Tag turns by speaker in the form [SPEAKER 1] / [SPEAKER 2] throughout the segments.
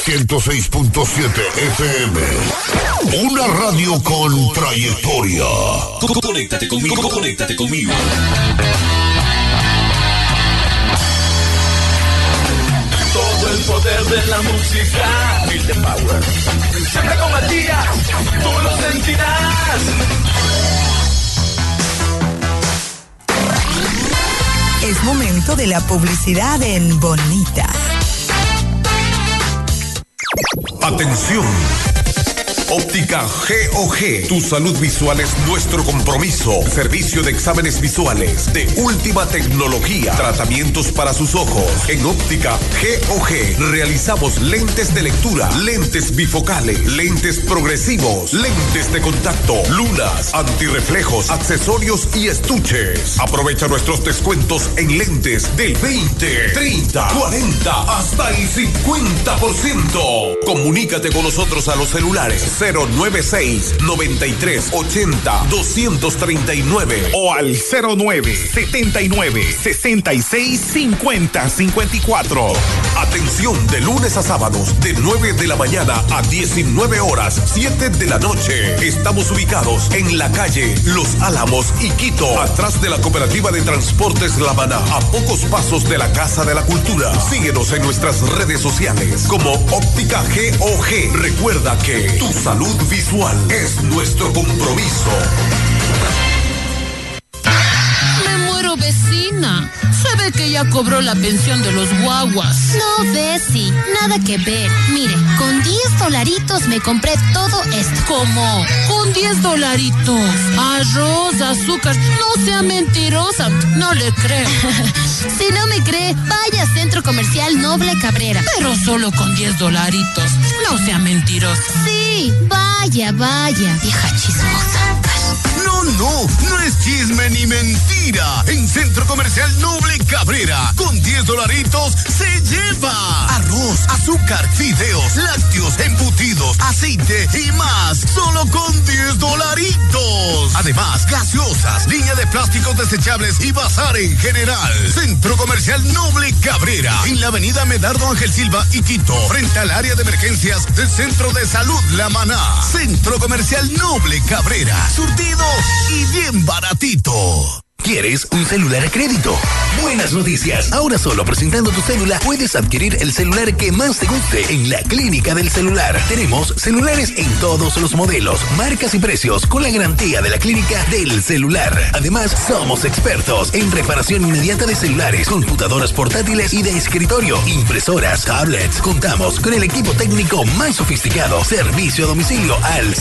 [SPEAKER 1] 106.7 FM. Una radio con trayectoria.
[SPEAKER 2] Conéctate conmigo, conéctate conmigo.
[SPEAKER 3] Todo el poder de la música. Feel the power. Siempre con Matías, tú lo sentirás.
[SPEAKER 4] Es momento de la publicidad en Bonita.
[SPEAKER 5] Atención. Óptica GOG. Tu salud visual es nuestro compromiso. Servicio de exámenes visuales de última tecnología. Tratamientos para sus ojos. En Óptica GOG realizamos lentes de lectura, lentes bifocales, lentes progresivos, lentes de contacto, lunas, antirreflejos, accesorios y estuches. Aprovecha nuestros descuentos en lentes del 20, 30, 40 hasta el 50%. Comunícate con nosotros a los celulares 096-9380-239
[SPEAKER 6] o al 09-79-66-50-54.
[SPEAKER 5] Atención, de lunes a sábados de 9 de la mañana a 19 horas, 7 de la noche. Estamos ubicados en la calle Los Álamos y Quito, atrás de la Cooperativa de Transportes La Maná, a pocos pasos de la Casa de la Cultura. Síguenos en nuestras redes sociales como Óptica GOG. Recuerda que tu salud visual es nuestro compromiso.
[SPEAKER 7] Me muero, vecina. Se ve que ya cobró la pensión de los guaguas.
[SPEAKER 8] No, Bessy, nada que ver. Mire, con $10 me compré todo esto.
[SPEAKER 7] ¿Cómo? ¿Con $10? Arroz, azúcar. No sea mentirosa. No le creo.
[SPEAKER 8] Si no me cree, vaya a Centro Comercial Noble Cabrera.
[SPEAKER 7] Pero solo con $10. No sea mentirosa.
[SPEAKER 8] Sí, vaya, vieja chismosa.
[SPEAKER 9] No es chisme ni mentira. En Centro Comercial Noble Cabrera, con $10 se lleva arroz, azúcar, fideos, lácteos, embutidos, aceite y más. Solo con $10. Además, gaseosas, línea de plásticos desechables y bazar en general. Centro Comercial Noble Cabrera, en la avenida Medardo Ángel Silva y Quito, frente al área de emergencias del Centro de Salud La Maná. Centro Comercial Noble Cabrera, surtido y bien baratito.
[SPEAKER 10] ¿Quieres un celular a crédito? Buenas noticias. Ahora solo presentando tu cédula puedes adquirir el celular que más te guste en la Clínica del Celular. Tenemos celulares en todos los modelos, marcas y precios con la garantía de la Clínica del Celular. Además, somos expertos en reparación inmediata de celulares, computadoras portátiles y de escritorio, impresoras, tablets. Contamos con el equipo técnico más sofisticado. Servicio a domicilio al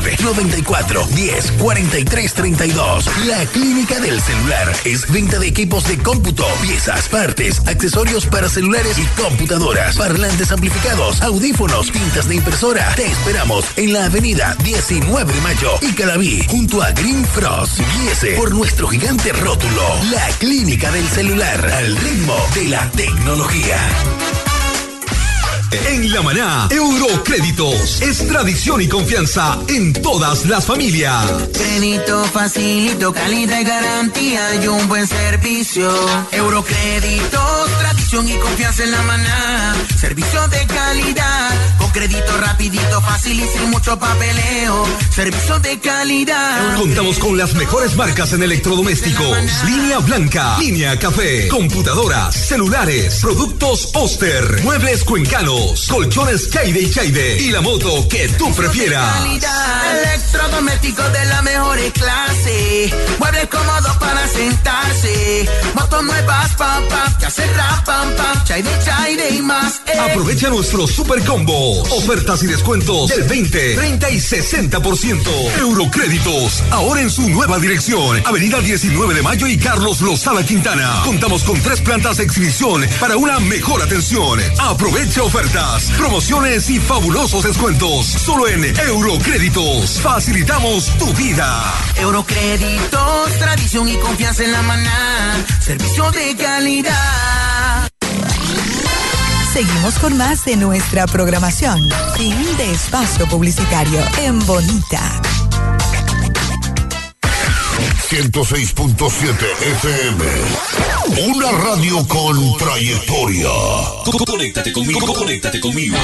[SPEAKER 10] 09-94-10-4332. La Clínica del Celular es venta de equipos de cómputo, piezas, partes, accesorios para celulares y computadoras, parlantes amplificados, audífonos, tintas de impresora. Te esperamos en la avenida 19 de Mayo y Calaví, junto a Green Frost. Guíese por nuestro gigante rótulo. La Clínica del Celular, al ritmo de la tecnología.
[SPEAKER 11] En La Maná, Eurocréditos es tradición y confianza en todas las familias.
[SPEAKER 12] Crédito facilito, calidad y garantía y un buen servicio. Eurocréditos, tradición y confianza en La Maná. Servicio de calidad, con crédito rapidito, fácil y sin mucho papeleo. Servicio de calidad.
[SPEAKER 11] Contamos con las mejores marcas en electrodomésticos. Línea blanca, línea café, computadoras, celulares, productos Oster, muebles cuencanos, colchones Chaide y Chaide y la moto que tú prefieras.
[SPEAKER 12] Electrodomésticos de la mejor clase, muebles cómodos para sentarse, motos nuevas, papá, que hacen rap, pam, pam, Chaide y más.
[SPEAKER 11] Aprovecha nuestros super combos, ofertas y descuentos del 20, 30 y 60%. Eurocréditos, ahora en su nueva dirección, avenida 19 de Mayo y Carlos Lozada Quintana. Contamos con 3 plantas de exhibición para una mejor atención. Aprovecha ofertas, promociones y fabulosos descuentos. Solo en Eurocréditos. Facilitamos tu vida.
[SPEAKER 12] Eurocréditos, tradición y confianza en La Maná. Servicio de calidad.
[SPEAKER 4] Seguimos con más de nuestra programación. Fin de espacio publicitario en Bonita.
[SPEAKER 1] 106.7 FM. Una radio con trayectoria.
[SPEAKER 2] Conéctate conmigo, conéctate conmigo.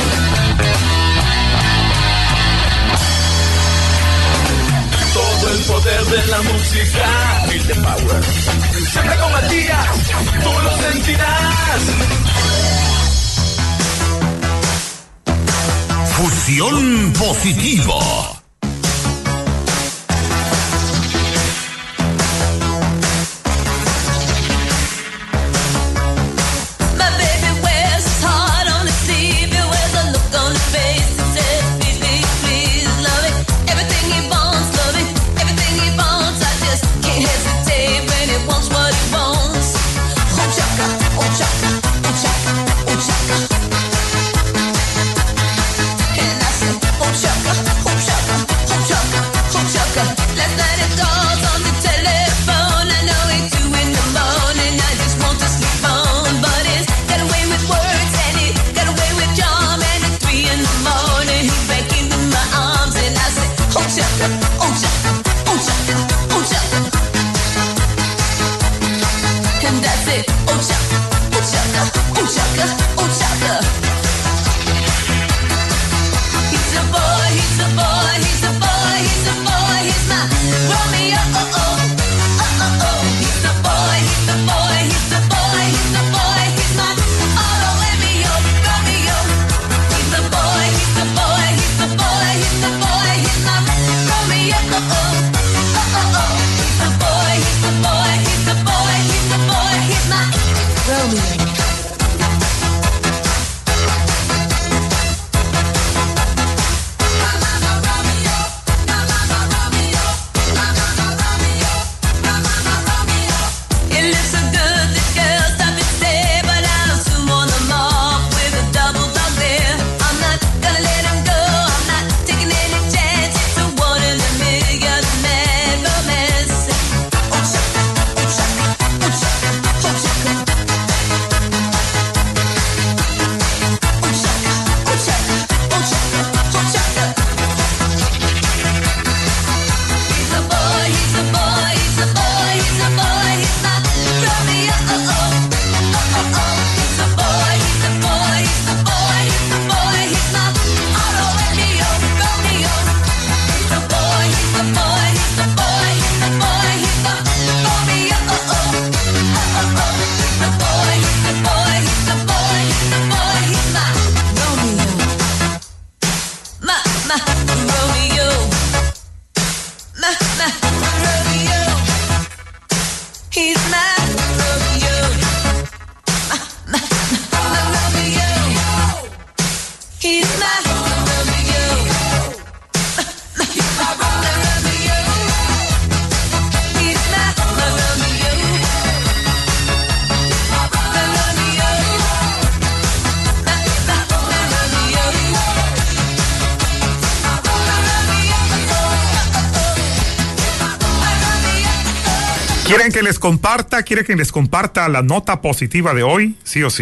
[SPEAKER 3] Todo el poder de la música. Feel the power. Siempre con Matías, tú lo sentirás.
[SPEAKER 1] Fusión positiva.
[SPEAKER 6] ¿Quieren que les comparta? ¿Quieren que les comparta la nota positiva de hoy? Sí o sí.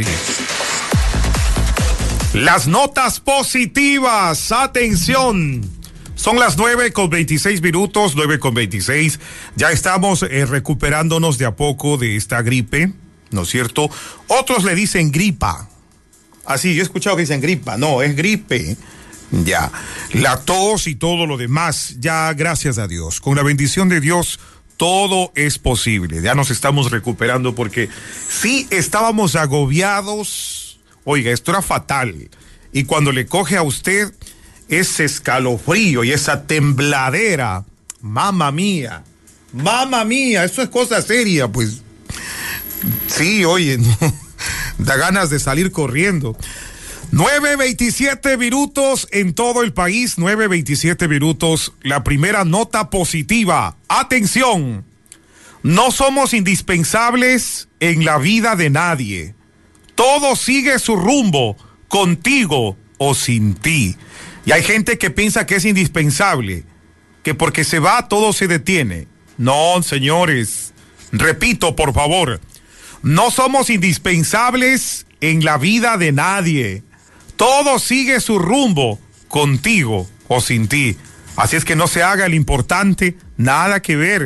[SPEAKER 6] Las notas positivas, atención. Son las 9:26 minutos, 9:26. Ya estamos recuperándonos de a poco de esta gripe, ¿no es cierto? Otros le dicen gripa. Así, yo he escuchado que dicen gripa. No, es gripe. Ya. La tos y todo lo demás, ya gracias a Dios. Con la bendición de Dios, todo es posible. Ya nos estamos recuperando porque sí estábamos agobiados. Oiga, esto era fatal. Y cuando le coge a usted ese escalofrío y esa tembladera, mamá mía, eso es cosa seria, pues. Sí, oye, no, da ganas de salir corriendo. 9:27 minutos en todo el país, 9:27 minutos. La primera nota positiva. Atención, no somos indispensables en la vida de nadie. Todo sigue su rumbo, contigo o sin ti. Y hay gente que piensa que es indispensable, que porque se va todo se detiene. No, señores, repito, por favor, no somos indispensables en la vida de nadie. Todo sigue su rumbo, contigo o sin ti. Así es que no se haga el importante, nada que ver. Si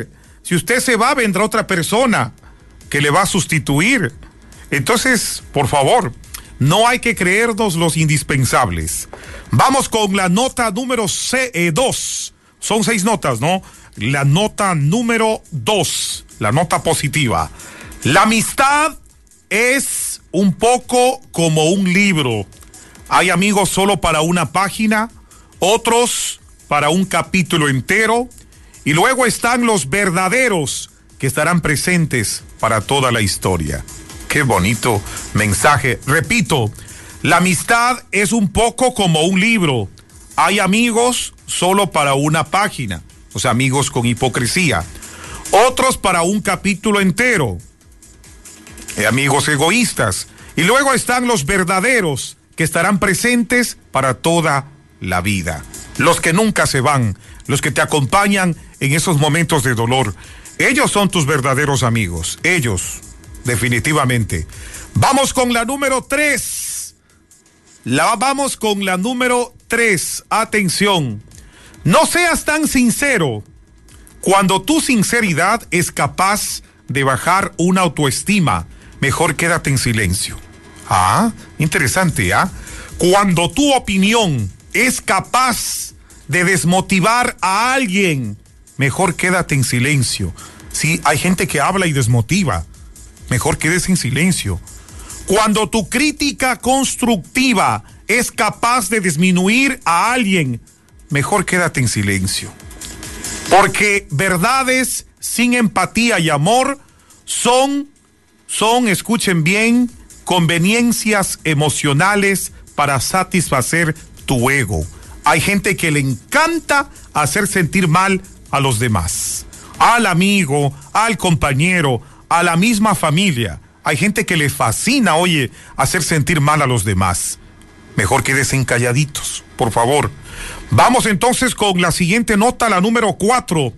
[SPEAKER 6] Si usted se va, vendrá otra persona que le va a sustituir. Entonces, por favor, no hay que creernos los indispensables. Vamos con la nota número 2. Son 6 notas, ¿no? La nota número 2, la nota positiva. La amistad es un poco como un libro. Hay amigos solo para una página, otros para un capítulo entero, y luego están los verdaderos que estarán presentes para toda la historia. Qué bonito mensaje. Repito, la amistad es un poco como un libro. Hay amigos solo para una página, o sea, amigos con hipocresía. Otros para un capítulo entero, amigos egoístas. Y luego están los verdaderos que estarán presentes para toda la vida. Los que nunca se van, los que te acompañan en esos momentos de dolor. Ellos son tus verdaderos amigos, ellos, definitivamente. Vamos con la número 3. Vamos con la número 3. Atención. No seas tan sincero cuando tu sinceridad es capaz de bajar una autoestima. Mejor quédate en silencio. Ah, interesante, ¿ah? Cuando tu opinión es capaz de desmotivar a alguien, mejor quédate en silencio. Sí, hay gente que habla y desmotiva. Mejor quédese en silencio. Cuando tu crítica constructiva es capaz de disminuir a alguien, mejor quédate en silencio. Porque verdades sin empatía y amor son, escuchen bien, conveniencias emocionales para satisfacer tu ego. Hay gente que le encanta hacer sentir mal a los demás, al amigo, al compañero, a la misma familia. Hay gente que le fascina, oye, hacer sentir mal a los demás. Mejor quédense calladitos, por favor. Vamos entonces con la siguiente nota, la número 4.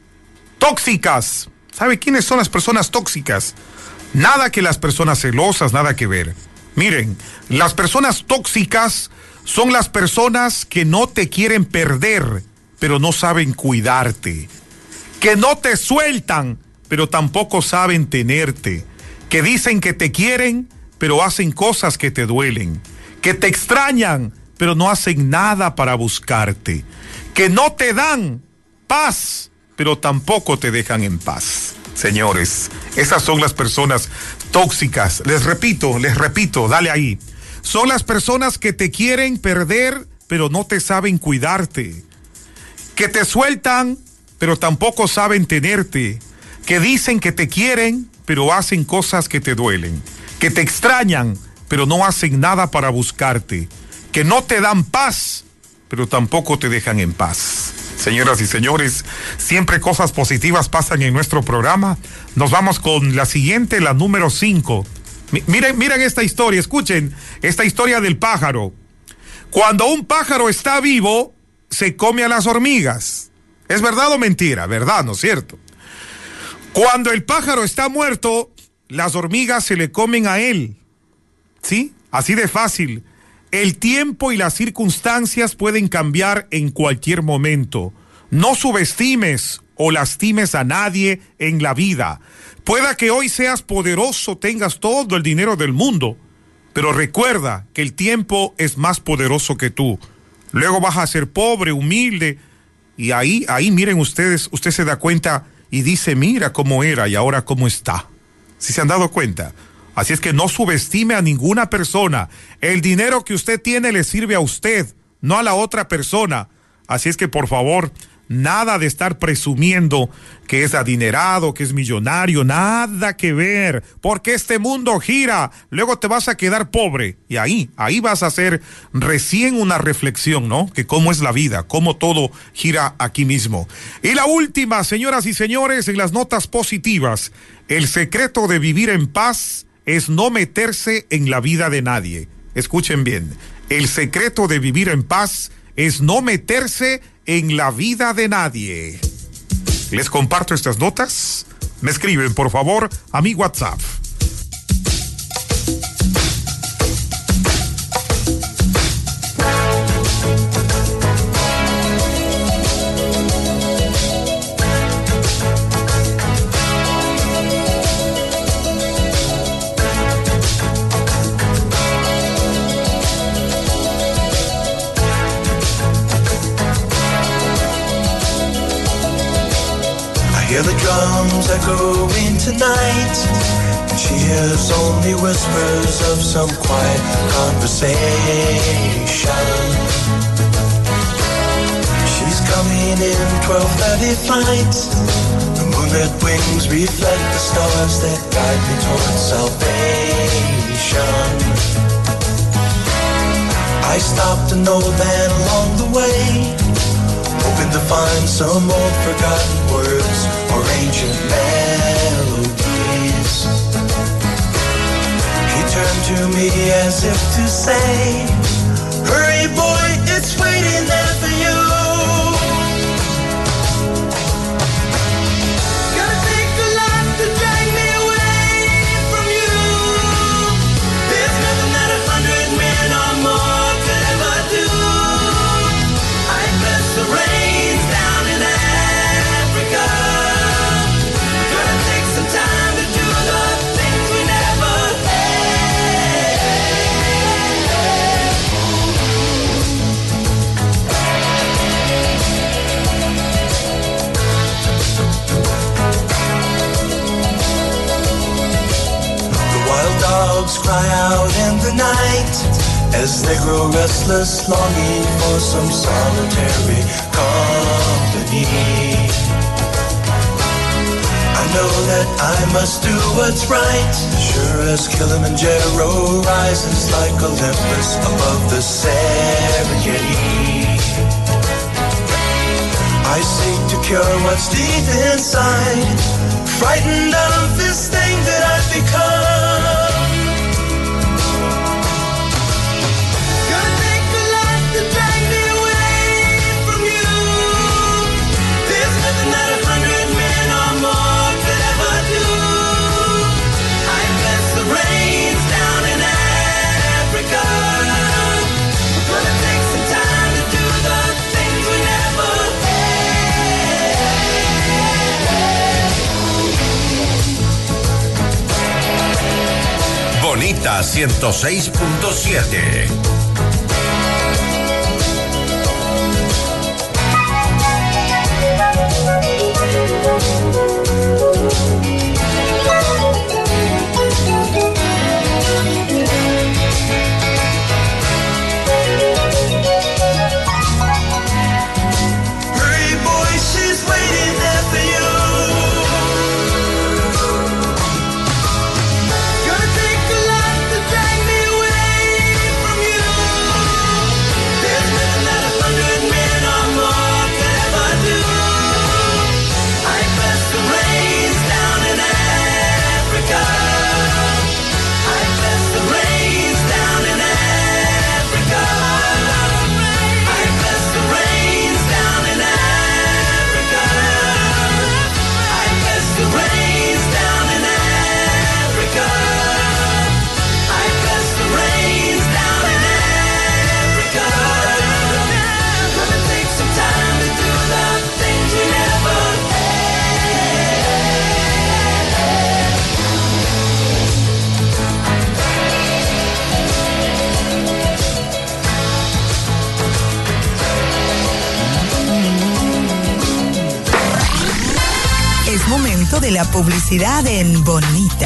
[SPEAKER 6] Tóxicas. ¿Sabe quiénes son las personas tóxicas? Nada que las personas celosas, nada que ver. Miren, las personas tóxicas son las personas que no te quieren perder, pero no saben cuidarte. Que no te sueltan, pero tampoco saben tenerte. Que dicen que te quieren, pero hacen cosas que te duelen. Que te extrañan, pero no hacen nada para buscarte. Que no te dan paz, pero tampoco te dejan en paz. Señores, esas son las personas tóxicas. Les repito, dale ahí. Son las personas que te quieren perder, pero no te saben cuidarte. Que te sueltan, pero tampoco saben tenerte. Que dicen que te quieren, pero hacen cosas que te duelen. Que te extrañan, pero no hacen nada para buscarte. Que no te dan paz, pero tampoco te dejan en paz. Señoras y señores, siempre cosas positivas pasan en nuestro programa. Nos vamos con la siguiente, la número 5. Miren esta historia, escuchen esta historia del pájaro. Cuando un pájaro está vivo, se come a las hormigas. ¿Es verdad o mentira? ¿Verdad, no es cierto? Cuando el pájaro está muerto, las hormigas se le comen a él. ¿Sí? Así de fácil. El tiempo y las circunstancias pueden cambiar en cualquier momento. No subestimes o lastimes a nadie en la vida. Pueda que hoy seas poderoso, tengas todo el dinero del mundo, pero recuerda que el tiempo es más poderoso que tú. Luego vas a ser pobre, humilde, y ahí miren ustedes, usted se da cuenta y dice, mira cómo era y ahora cómo está. ¿Sí se han dado cuenta? Así es que no subestime a ninguna persona. El dinero que usted tiene le sirve a usted, no a la otra persona. Así es que, por favor, nada de estar presumiendo que es adinerado, que es millonario, nada que ver, porque este mundo gira, luego te vas a quedar pobre, y ahí vas a hacer recién una reflexión, ¿no? Que cómo es la vida, cómo todo gira aquí mismo. Y la última, señoras y señores, en las notas positivas, el secreto de vivir en paz es no meterse en la vida de nadie. Escuchen bien, el secreto de vivir en paz es no meterse en la vida de nadie. Les comparto estas notas. Me escriben, por favor, a mi WhatsApp.
[SPEAKER 13] drums echoing tonight, and she hears only whispers of some quiet conversation. She's coming in 12:30 flight. The moonlit wings reflect the stars that guide me towards salvation. I stopped an old man along the way, hoping to find some old forgotten words or ancient melodies. He turned to me as if to say, hurry boy, it's waiting there for you. Gotta take a lot to drag me away from you. There's nothing that 100 men or more could ever do. I bless the rains down in Africa. Gonna take some time to do the things we never had. The wild dogs cry out in the night as they grow restless, longing for some solitary company. I know that I must do what's right, sure as Kilimanjaro rises like Olympus above the Serengeti. I seek to cure what's deep inside, frightened of this thing that I've become. Gonna take a lot to drag me away from you. There's nothing that 100 men or more could ever do. I bless the rains down in Africa. We're gonna take some time to do the things we never
[SPEAKER 1] Bonita 106.7.
[SPEAKER 13] Hurry, boy, she's waiting there for you. Gonna take a lot to drag me away from you. There's nothing that 100 men or more could ever do. I bless the rains down in Africa. I bless the rains down in Africa. I bless the rains down in Africa. I bless the rains down in Africa. I bless the rains down in Africa. Gonna take some time to do the things we never
[SPEAKER 4] Es momento de la publicidad en Bonita.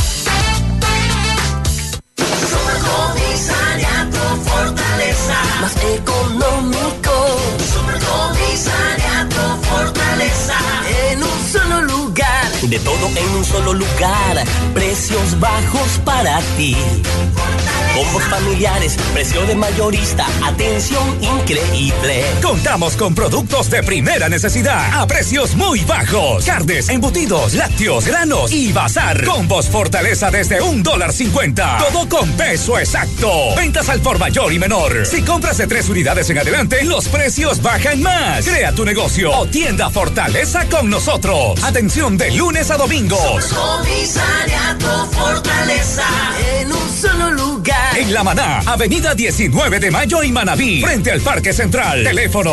[SPEAKER 14] Supercomisariato Fortaleza. Más económico. Supercomisariato Fortaleza. En un solo lugar. De todo en un solo lugar. Precios bajos para ti. Combos familiares, precio de mayorista, atención increíble.
[SPEAKER 15] Contamos con productos de primera necesidad a precios muy bajos. Carnes, embutidos, lácteos, granos y bazar. Combos Fortaleza desde $1.50. Todo con peso exacto. Ventas al por mayor y menor. Si compras de 3 unidades en adelante, los precios bajan más. Crea tu negocio o tienda Fortaleza con nosotros. Atención de lunes a domingos.
[SPEAKER 14] Comisariato Fortaleza. En un solo lugar.
[SPEAKER 15] En La Maná, Avenida 19 de Mayo y Manabí, frente al Parque Central. Teléfono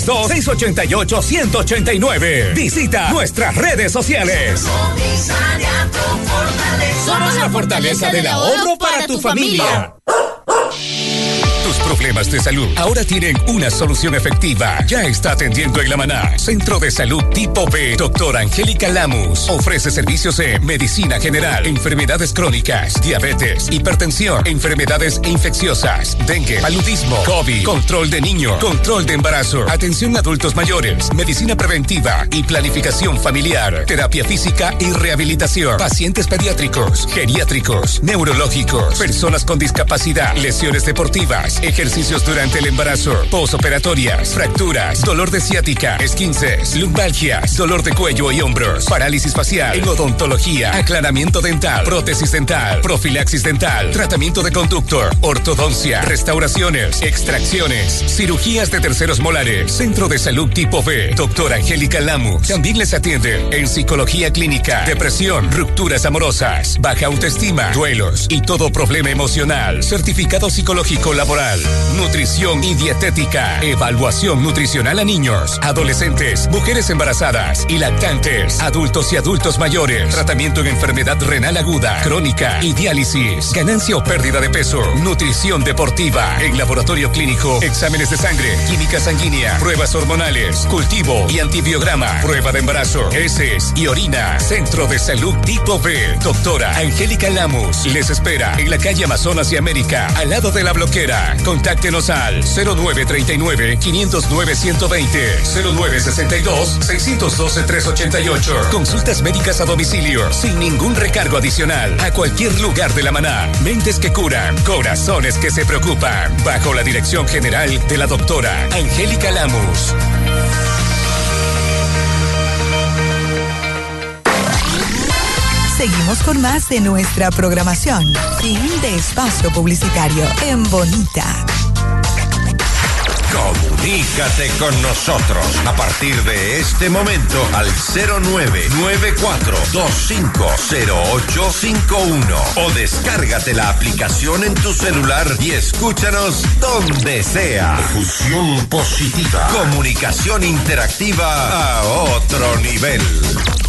[SPEAKER 15] 032-688-189. Visita nuestras redes sociales.
[SPEAKER 14] Somos la fortaleza del ahorro para tu familia.
[SPEAKER 15] Tus problemas de salud ahora tienen una solución efectiva. Ya está atendiendo en La Maná. Centro de Salud Tipo B. Doctora Angélica Lamus. Ofrece servicios en medicina general, enfermedades crónicas, diabetes, hipertensión, enfermedades infecciosas, dengue, paludismo, COVID, control de niño, control de embarazo, atención a adultos mayores, medicina preventiva y planificación familiar, terapia física y rehabilitación, pacientes pediátricos, geriátricos, neurológicos, personas con discapacidad, lesiones deportivas, ejercicios durante el embarazo, posoperatorias, fracturas, dolor de ciática, esquinces, lumbalgias, dolor de cuello y hombros, parálisis facial, en odontología, aclaramiento dental, prótesis dental, profilaxis dental, tratamiento de conducto, ortodoncia, restauraciones, extracciones, cirugías de terceros molares. Centro de Salud Tipo B. Doctora Angélica Lamus. También les atiende en psicología clínica, depresión, rupturas amorosas, baja autoestima, duelos y todo problema emocional. Certificado psicológico laboral, nutrición y dietética, evaluación nutricional a niños, adolescentes, mujeres embarazadas y lactantes, adultos y adultos mayores. Tratamiento en enfermedad renal aguda, crónica y diálisis, ganancia o pérdida de peso, nutrición deportiva, en laboratorio clínico, exámenes de sangre, química sanguínea, pruebas hormonales, cultivo y antibiograma, prueba de embarazo, heces y orina. Centro de Salud Tipo B. Doctora Angélica Lamus les espera en la calle Amazonas y América, al lado de la Bloquera. Contáctenos al 0939-509-120, 0962-612-388. Consultas médicas a domicilio sin ningún recargo adicional a cualquier lugar de La Maná. Mentes que curan, corazones que se preocupan. Bajo la dirección general de la doctora Angélica Lamus.
[SPEAKER 4] Seguimos con más de nuestra programación. Fin de espacio publicitario en Bonita.
[SPEAKER 16] Comunícate con nosotros a partir de este momento al 0994-250851 o descárgate la aplicación en tu celular y escúchanos donde sea.
[SPEAKER 1] Fusión positiva.
[SPEAKER 16] Comunicación interactiva a otro nivel.